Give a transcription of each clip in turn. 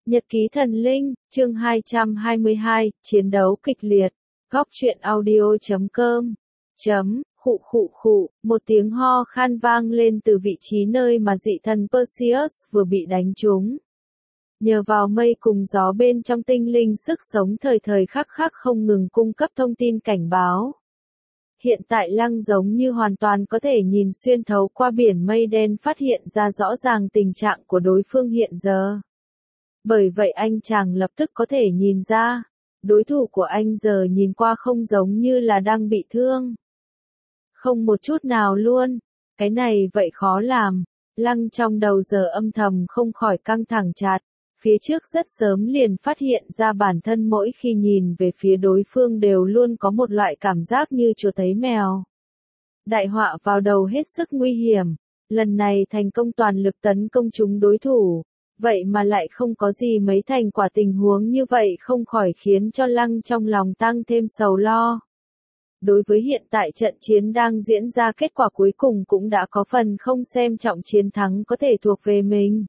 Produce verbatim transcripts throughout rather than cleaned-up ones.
Nhật ký thần linh, chương hai trăm hai mươi hai, chiến đấu kịch liệt. Góc truyện audio chấm com. Chấm, khụ khụ khụ, một tiếng ho khan vang lên từ vị trí nơi mà dị thần Perseus vừa bị đánh trúng. Nhờ vào mây cùng gió bên trong tinh linh sức sống thời thời khắc khắc không ngừng cung cấp thông tin cảnh báo. Hiện tại Lăng giống như hoàn toàn có thể nhìn xuyên thấu qua biển mây đen phát hiện ra rõ ràng tình trạng của đối phương hiện giờ. Bởi vậy anh chàng lập tức có thể nhìn ra, đối thủ của anh giờ nhìn qua không giống như là đang bị thương. Không một chút nào luôn, cái này vậy khó làm, Lăng trong đầu giờ âm thầm không khỏi căng thẳng chặt, phía trước rất sớm liền phát hiện ra bản thân mỗi khi nhìn về phía đối phương đều luôn có một loại cảm giác như chuột thấy mèo. Đại họa vào đầu hết sức nguy hiểm, lần này thành công toàn lực tấn công chúng đối thủ. Vậy mà lại không có gì mấy thành quả tình huống như vậy không khỏi khiến cho Lăng trong lòng tăng thêm sầu lo. Đối với hiện tại trận chiến đang diễn ra kết quả cuối cùng cũng đã có phần không xem trọng chiến thắng có thể thuộc về mình.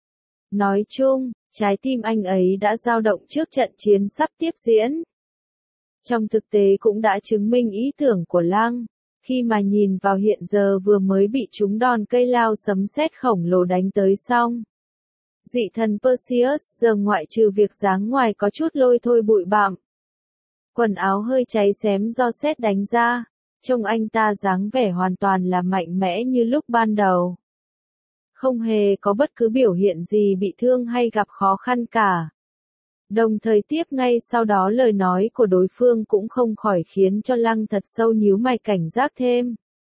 Nói chung, trái tim anh ấy đã dao động trước trận chiến sắp tiếp diễn. Trong thực tế cũng đã chứng minh ý tưởng của Lăng, khi mà nhìn vào hiện giờ vừa mới bị chúng đòn cây lao sấm sét khổng lồ đánh tới xong. Dị thần Perseus giờ ngoại trừ việc dáng ngoài có chút lôi thôi bụi bặm. Quần áo hơi cháy xém do sét đánh ra, trông anh ta dáng vẻ hoàn toàn là mạnh mẽ như lúc ban đầu. Không hề có bất cứ biểu hiện gì bị thương hay gặp khó khăn cả. Đồng thời tiếp ngay sau đó lời nói của đối phương cũng không khỏi khiến cho Lăng thật sâu nhíu mày cảnh giác thêm.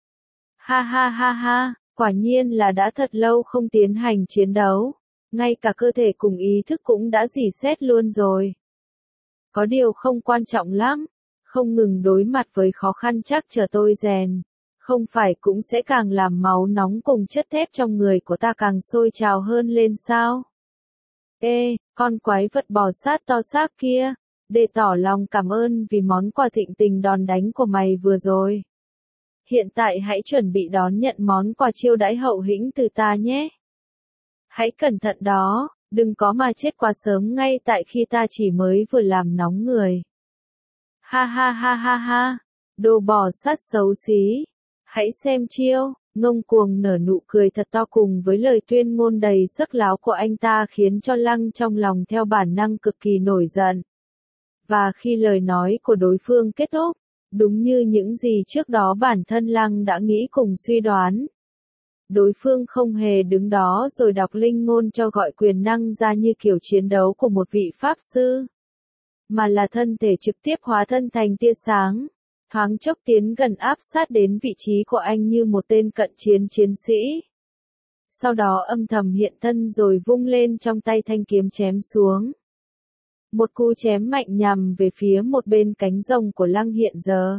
Ha ha ha ha, quả nhiên là đã thật lâu không tiến hành chiến đấu. Ngay cả cơ thể cùng ý thức cũng đã rỉ sét luôn rồi. Có điều không quan trọng lắm, không ngừng đối mặt với khó khăn chắc chờ tôi rèn, không phải cũng sẽ càng làm máu nóng cùng chất thép trong người của ta càng sôi trào hơn lên sao? Ê, con quái vật bò sát to xác kia, để tỏ lòng cảm ơn vì món quà thịnh tình đòn đánh của mày vừa rồi. Hiện tại hãy chuẩn bị đón nhận món quà chiêu đãi hậu hĩnh từ ta nhé. Hãy cẩn thận đó, đừng có mà chết quá sớm ngay tại khi ta chỉ mới vừa làm nóng người. Ha ha ha ha ha, đồ bò sát xấu xí. Hãy xem chiêu, ngông cuồng nở nụ cười thật to cùng với lời tuyên ngôn đầy sắc láo của anh ta khiến cho Lăng trong lòng theo bản năng cực kỳ nổi giận. Và khi lời nói của đối phương kết thúc, đúng như những gì trước đó bản thân Lăng đã nghĩ cùng suy đoán. Đối phương không hề đứng đó rồi đọc linh ngôn cho gọi quyền năng ra như kiểu chiến đấu của một vị pháp sư. Mà là thân thể trực tiếp hóa thân thành tia sáng, thoáng chốc tiến gần áp sát đến vị trí của anh như một tên cận chiến chiến sĩ. Sau đó âm thầm hiện thân rồi vung lên trong tay thanh kiếm chém xuống. Một cú chém mạnh nhằm về phía một bên cánh rồng của Lăng hiện giờ.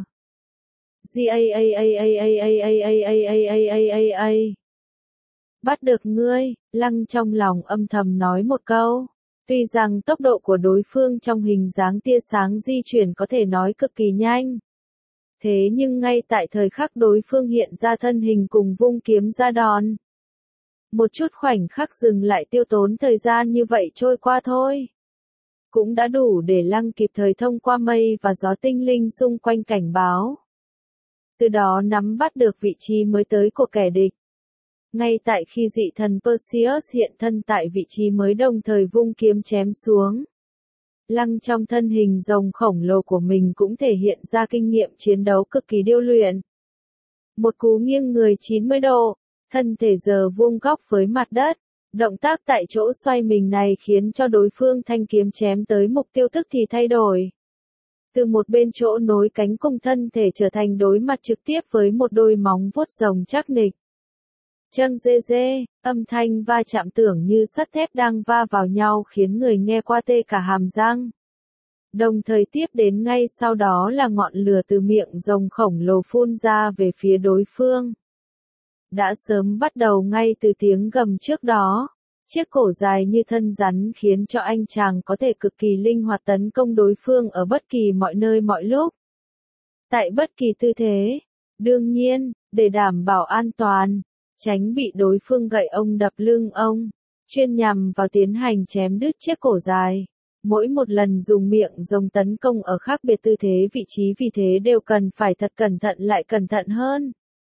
Bắt được ngươi, Lăng trong lòng âm thầm nói một câu. Tuy rằng tốc độ của đối phương trong hình dáng tia sáng di chuyển có thể nói cực kỳ nhanh. Thế nhưng ngay tại thời khắc đối phương hiện ra thân hình cùng vung kiếm ra đòn. Một chút khoảnh khắc dừng lại tiêu tốn thời gian như vậy trôi qua thôi. Cũng đã đủ để Lăng kịp thời thông qua mây và gió tinh linh xung quanh cảnh báo. Từ đó nắm bắt được vị trí mới tới của kẻ địch. Ngay tại khi dị thần Perseus hiện thân tại vị trí mới đồng thời vung kiếm chém xuống. Lăng trong thân hình rồng khổng lồ của mình cũng thể hiện ra kinh nghiệm chiến đấu cực kỳ điêu luyện. Một cú nghiêng người chín mươi độ, thân thể giờ vuông góc với mặt đất. Động tác tại chỗ xoay mình này khiến cho đối phương thanh kiếm chém tới mục tiêu tức thì thay đổi. Từ một bên chỗ nối cánh cùng thân thể trở thành đối mặt trực tiếp với một đôi móng vuốt rồng chắc nịch. Châng dê dê, âm thanh va chạm tưởng như sắt thép đang va vào nhau khiến người nghe qua tê cả hàm răng. Đồng thời tiếp đến ngay sau đó là ngọn lửa từ miệng rồng khổng lồ phun ra về phía đối phương. Đã sớm bắt đầu ngay từ tiếng gầm trước đó, chiếc cổ dài như thân rắn khiến cho anh chàng có thể cực kỳ linh hoạt tấn công đối phương ở bất kỳ mọi nơi mọi lúc. Tại bất kỳ tư thế, đương nhiên, để đảm bảo an toàn. Tránh bị đối phương gậy ông đập lưng ông. chuyên nhằm vào tiến hành chém đứt chiếc cổ dài. Mỗi một lần dùng miệng rồng tấn công ở khác biệt tư thế vị trí vì thế đều cần phải thật cẩn thận lại cẩn thận hơn.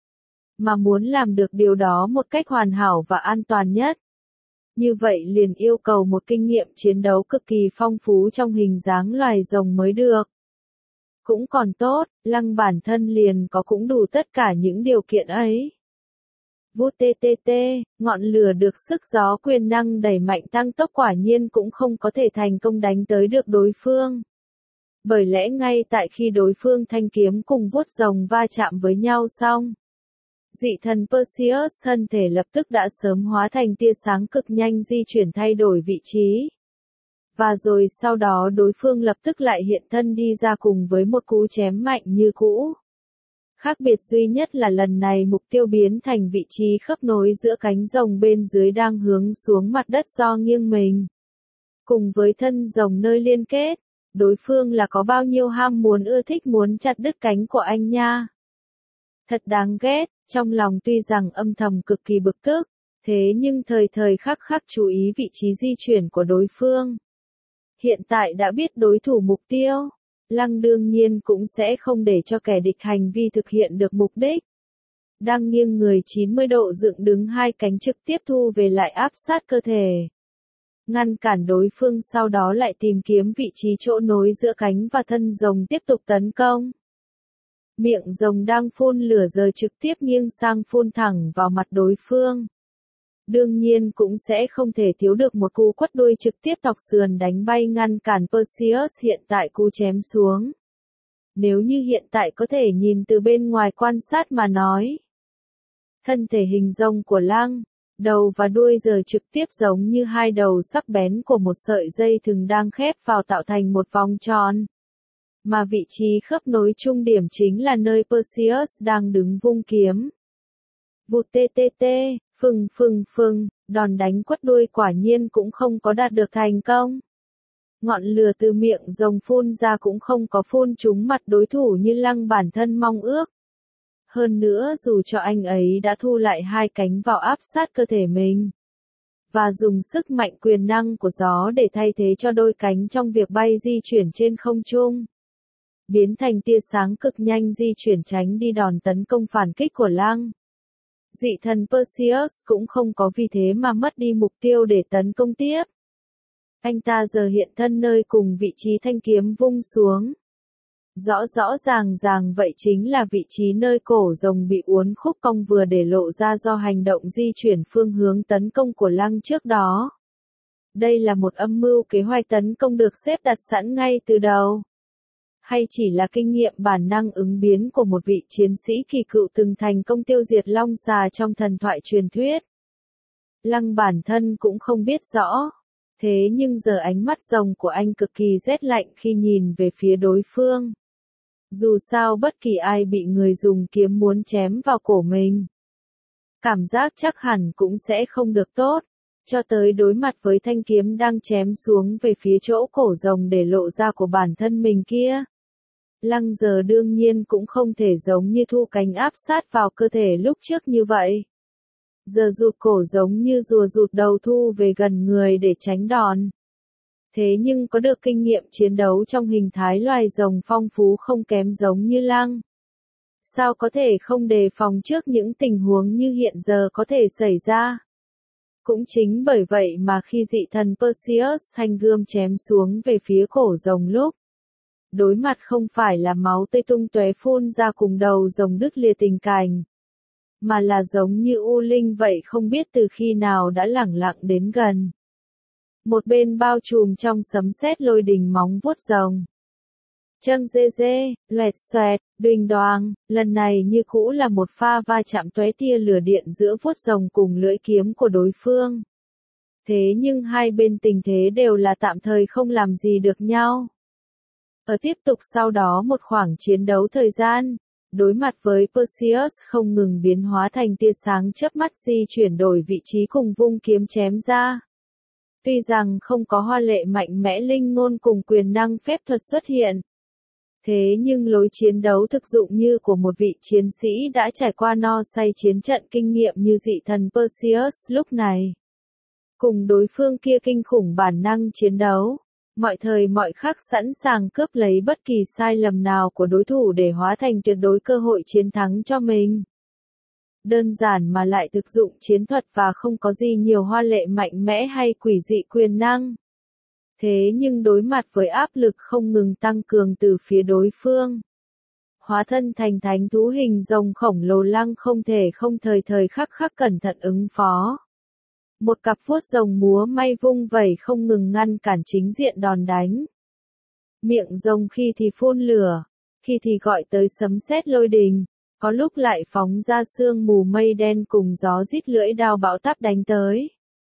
Mà muốn làm được điều đó một cách hoàn hảo và an toàn nhất. Như vậy liền yêu cầu một kinh nghiệm chiến đấu cực kỳ phong phú trong hình dáng loài rồng mới được. Cũng còn tốt, Lăng bản thân liền có cũng đủ tất cả những điều kiện ấy. Vút tê tê tê, ngọn lửa được sức gió quyền năng đẩy mạnh tăng tốc quả nhiên cũng không có thể thành công đánh tới được đối phương. Bởi lẽ ngay tại khi đối phương thanh kiếm cùng vuốt rồng va chạm với nhau xong, dị thần Perseus thân thể lập tức đã sớm hóa thành tia sáng cực nhanh di chuyển thay đổi vị trí. Và rồi sau đó đối phương lập tức lại hiện thân đi ra cùng với một cú chém mạnh như cũ. Khác biệt duy nhất là lần này mục tiêu biến thành vị trí khớp nối giữa cánh rồng bên dưới đang hướng xuống mặt đất do nghiêng mình. Cùng với thân rồng nơi liên kết, đối phương là có bao nhiêu ham muốn ưa thích muốn chặt đứt cánh của anh nha. Thật đáng ghét, trong lòng tuy rằng âm thầm cực kỳ bực tức, thế nhưng thời thời khắc khắc chú ý vị trí di chuyển của đối phương. Hiện tại đã biết đối thủ mục tiêu. Lăng đương nhiên cũng sẽ không để cho kẻ địch hành vi thực hiện được mục đích. Đang nghiêng người chín mươi độ dựng đứng hai cánh trực tiếp thu về lại áp sát cơ thể. Ngăn cản đối phương sau đó lại tìm kiếm vị trí chỗ nối giữa cánh và thân rồng tiếp tục tấn công. Miệng rồng đang phun lửa giờ trực tiếp nghiêng sang phun thẳng vào mặt đối phương. Đương nhiên cũng sẽ không thể thiếu được một cú quất đuôi trực tiếp thọc sườn đánh bay ngăn cản Perseus hiện tại cú chém xuống. Nếu như hiện tại có thể nhìn từ bên ngoài quan sát mà nói. Thân thể hình rồng của Lăng, đầu và đuôi giờ trực tiếp giống như hai đầu sắc bén của một sợi dây thừng đang khép vào tạo thành một vòng tròn. Mà vị trí khớp nối trung điểm chính là nơi Perseus đang đứng vung kiếm. Vụt tê tê tê, phừng phừng phừng, đòn đánh quất đuôi quả nhiên cũng không có đạt được thành công. Ngọn lửa từ miệng rồng phun ra cũng không có phun trúng mặt đối thủ như Lăng bản thân mong ước. Hơn nữa dù cho anh ấy đã thu lại hai cánh vào áp sát cơ thể mình. Và dùng sức mạnh quyền năng của gió để thay thế cho đôi cánh trong việc bay di chuyển trên không trung. Biến thành tia sáng cực nhanh di chuyển tránh đi đòn tấn công phản kích của Lăng. Dị thần Perseus cũng không có vì thế mà mất đi mục tiêu để tấn công tiếp. Anh ta giờ hiện thân nơi cùng vị trí thanh kiếm vung xuống. Rõ rõ ràng ràng vậy chính là vị trí nơi cổ rồng bị uốn khúc cong vừa để lộ ra do hành động di chuyển phương hướng tấn công của Lăng trước đó. Đây là một âm mưu kế hoạch tấn công được xếp đặt sẵn ngay từ đầu. Hay chỉ là kinh nghiệm bản năng ứng biến của một vị chiến sĩ kỳ cựu từng thành công tiêu diệt long xà trong thần thoại truyền thuyết. Lăng bản thân cũng không biết rõ. Thế nhưng giờ ánh mắt rồng của anh cực kỳ rét lạnh khi nhìn về phía đối phương. Dù sao bất kỳ ai bị người dùng kiếm muốn chém vào cổ mình. Cảm giác chắc hẳn cũng sẽ không được tốt. Cho tới đối mặt với thanh kiếm đang chém xuống về phía chỗ cổ rồng để lộ ra của bản thân mình kia. Lăng giờ đương nhiên cũng không thể giống như thu cánh áp sát vào cơ thể lúc trước như vậy. Giờ rụt cổ giống như rùa rụt đầu thu về gần người để tránh đòn. Thế nhưng có được kinh nghiệm chiến đấu trong hình thái loài rồng phong phú không kém giống như Lăng. Sao có thể không đề phòng trước những tình huống như hiện giờ có thể xảy ra? Cũng chính bởi vậy mà khi dị thần Perseus thanh gươm chém xuống về phía cổ rồng lúc. Đối mặt không phải là máu tươi tung tóe phun ra cùng đầu rồng đứt lìa tình cảnh. Mà là giống như U Linh vậy không biết từ khi nào đã lẳng lặng đến gần. Một bên bao trùm trong sấm sét lôi đình móng vuốt rồng. Châng dê dê, loẹt xoẹt, đoình đoàng, lần này như cũ là một pha va chạm tóe tia lửa điện giữa vuốt rồng cùng lưỡi kiếm của đối phương. Thế nhưng hai bên tình thế đều là tạm thời không làm gì được nhau. Ở tiếp tục sau đó một khoảng chiến đấu thời gian, đối mặt với Perseus không ngừng biến hóa thành tia sáng chớp mắt di chuyển đổi vị trí cùng vung kiếm chém ra. Tuy rằng không có hoa lệ mạnh mẽ linh ngôn cùng quyền năng phép thuật xuất hiện. Thế nhưng lối chiến đấu thực dụng như của một vị chiến sĩ đã trải qua no say chiến trận kinh nghiệm như dị thần Perseus lúc này. cùng đối phương kia kinh khủng bản năng chiến đấu, mọi thời mọi khắc sẵn sàng cướp lấy bất kỳ sai lầm nào của đối thủ để hóa thành tuyệt đối cơ hội chiến thắng cho mình. Đơn giản mà lại thực dụng chiến thuật và không có gì nhiều hoa lệ mạnh mẽ hay quỷ dị quyền năng. Thế nhưng đối mặt với áp lực không ngừng tăng cường từ phía đối phương, hóa thân thành thánh thú hình rồng khổng lồ Lăng không thể không thời thời khắc khắc cẩn thận ứng phó. Một cặp vuốt rồng múa may vung vẩy không ngừng ngăn cản chính diện đòn đánh. Miệng rồng khi thì phun lửa, khi thì gọi tới sấm sét lôi đình, có lúc lại phóng ra sương mù mây đen cùng gió rít lưỡi đao bão táp đánh tới.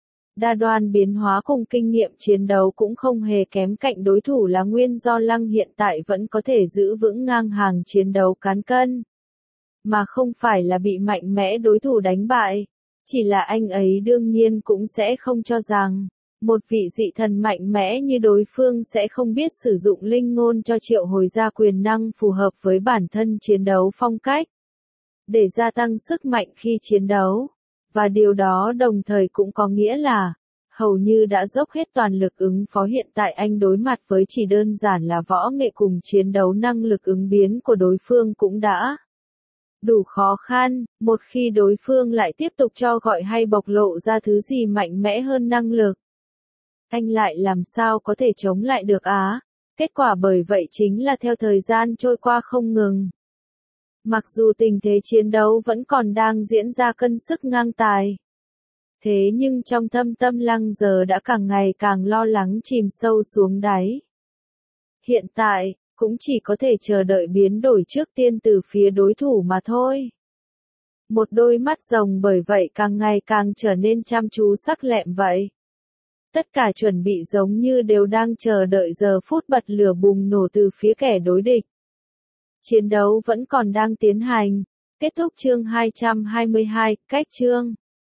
Đa đoan biến hóa cùng kinh nghiệm chiến đấu cũng không hề kém cạnh đối thủ là nguyên do Lăng hiện tại vẫn có thể giữ vững ngang hàng chiến đấu cán cân. Mà không phải là bị mạnh mẽ đối thủ đánh bại, chỉ là anh ấy đương nhiên cũng sẽ không cho rằng, một vị dị thần mạnh mẽ như đối phương sẽ không biết sử dụng linh ngôn cho triệu hồi ra quyền năng phù hợp với bản thân chiến đấu phong cách, để gia tăng sức mạnh khi chiến đấu. Và điều đó đồng thời cũng có nghĩa là, hầu như đã dốc hết toàn lực ứng phó hiện tại anh đối mặt với chỉ đơn giản là võ nghệ cùng chiến đấu năng lực ứng biến của đối phương cũng đã đủ khó khăn, một khi đối phương lại tiếp tục cho gọi hay bộc lộ ra thứ gì mạnh mẽ hơn năng lực. Anh lại làm sao có thể chống lại được á? Kết quả bởi vậy chính là theo thời gian trôi qua không ngừng. Mặc dù tình thế chiến đấu vẫn còn đang diễn ra cân sức ngang tài. Thế nhưng trong thâm tâm Lăng giờ đã càng ngày càng lo lắng chìm sâu xuống đáy. Hiện tại, cũng chỉ có thể chờ đợi biến đổi trước tiên từ phía đối thủ mà thôi. Một đôi mắt rồng bởi vậy càng ngày càng trở nên chăm chú sắc lẹm vậy. Tất cả chuẩn bị giống như đều đang chờ đợi giờ phút bật lửa bùng nổ từ phía kẻ đối địch. Chiến đấu vẫn còn đang tiến hành. Kết thúc chương hai trăm hai mươi hai, cách chương.